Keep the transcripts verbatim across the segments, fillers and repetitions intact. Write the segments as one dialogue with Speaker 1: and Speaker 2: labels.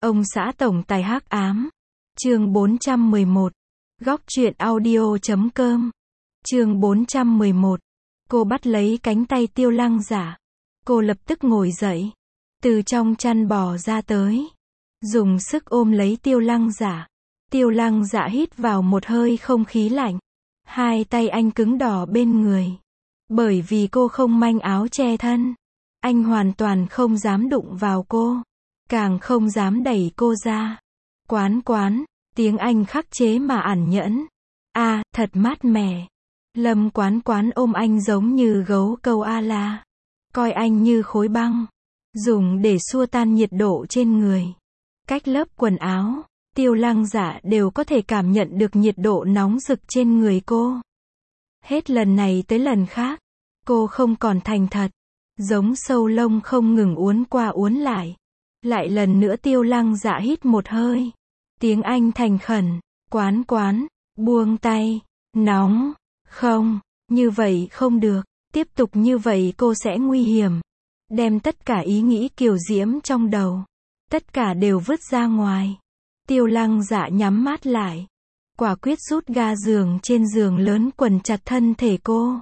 Speaker 1: Ông xã tổng tài hắc ám. Chương bốn trăm mười một. Góc truyện audio chấm com. Chương bốn trăm mười một. Cô bắt lấy cánh tay Tiêu Lăng Dạ. Cô lập tức ngồi dậy, từ trong chăn bò ra tới, dùng sức ôm lấy Tiêu Lăng Dạ. Tiêu Lăng Dạ hít vào một hơi không khí lạnh. Hai tay anh cứng đỏ bên người. Bởi vì cô không manh áo che thân, anh hoàn toàn không dám đụng vào cô, càng không dám đẩy cô ra. Quán quán, tiếng anh khắc chế mà ẩn nhẫn. A, à, thật mát mẻ. Lâm Quán Quán ôm anh giống như gấu câu a la, coi anh như khối băng, dùng để xua tan nhiệt độ trên người. Cách lớp quần áo, Tiêu Lăng Dạ đều có thể cảm nhận được nhiệt độ nóng rực trên người cô. Hết lần này tới lần khác, cô không còn thành thật, giống sâu lông không ngừng uốn qua uốn lại. Lại lần nữa Tiêu Lăng Dạ hít một hơi. Tiếng Anh thành khẩn, Quán Quán, buông tay, nóng, không, như vậy không được, tiếp tục như vậy cô sẽ nguy hiểm. Đem tất cả ý nghĩ kiều diễm trong đầu, tất cả đều vứt ra ngoài. Tiêu Lăng Dạ nhắm mắt lại, quả quyết rút ga giường trên giường lớn quần chặt thân thể cô.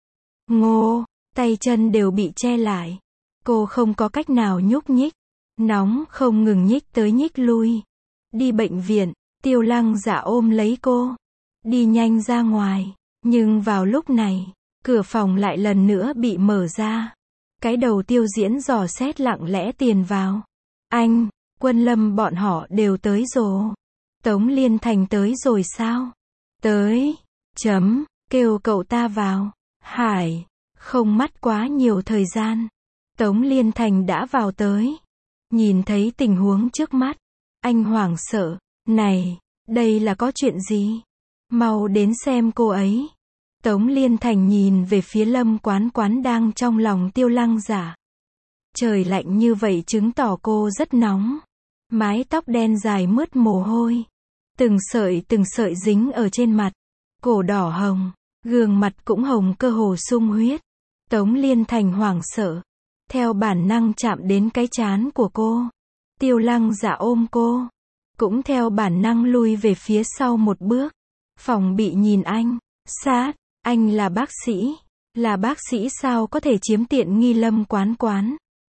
Speaker 1: Ngô, tay chân đều bị che lại. Cô không có cách nào nhúc nhích. Nóng không ngừng nhích tới nhích lui. Đi bệnh viện, Tiêu Lăng Dạ ôm lấy cô, đi nhanh ra ngoài. Nhưng vào lúc này, cửa phòng lại lần nữa bị mở ra. Cái đầu Tiêu Diễn dò xét lặng lẽ tiền vào. Anh, Quân Lâm bọn họ đều tới rồi. Tống Liên Thành tới rồi sao? Tới. Chấm, kêu cậu ta vào. Hải, không mất quá nhiều thời gian. Tống Liên Thành đã vào tới. Nhìn thấy tình huống trước mắt, anh hoảng sợ. Này, đây là có chuyện gì? Mau đến xem cô ấy. Tống Liên Thành nhìn về phía Lâm Quán Quán đang trong lòng Tiêu Lăng Dạ. Trời lạnh như vậy chứng tỏ cô rất nóng. Mái tóc đen dài mướt mồ hôi. Từng sợi từng sợi dính ở trên mặt. Cổ đỏ hồng, gương mặt cũng hồng cơ hồ sung huyết. Tống Liên Thành hoảng sợ, theo bản năng chạm đến cái trán của cô. Tiêu Lăng Dạ ôm cô, cũng theo bản năng lui về phía sau một bước, phòng bị nhìn anh. Sát, anh là bác sĩ, là bác sĩ sao có thể chiếm tiện nghi Lâm Quán Quán.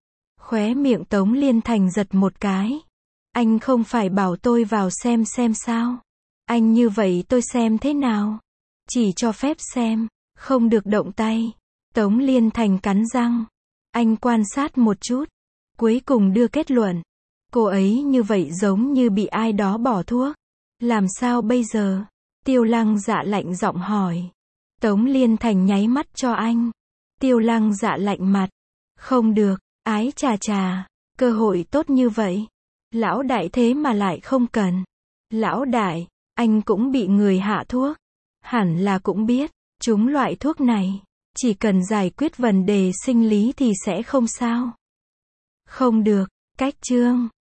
Speaker 1: Khóe miệng Tống Liên Thành giật một cái. Anh không phải bảo tôi vào xem xem sao? Anh như vậy tôi xem thế nào? Chỉ cho phép xem, không được động tay. Tống Liên Thành cắn răng. Anh quan sát một chút, cuối cùng đưa kết luận. Cô ấy như vậy giống như bị ai đó bỏ thuốc. Làm sao bây giờ? Tiêu Lăng Dạ lạnh giọng hỏi. Tống Liên Thành nháy mắt cho anh. Tiêu Lăng Dạ lạnh mặt. Không được, ái chà chà, cơ hội tốt như vậy. Lão đại thế mà lại không cần. Lão đại, anh cũng bị người hạ thuốc. Hẳn là cũng biết, chúng loại thuốc này, chỉ cần giải quyết vấn đề sinh lý thì sẽ không sao. Không được, cách chương.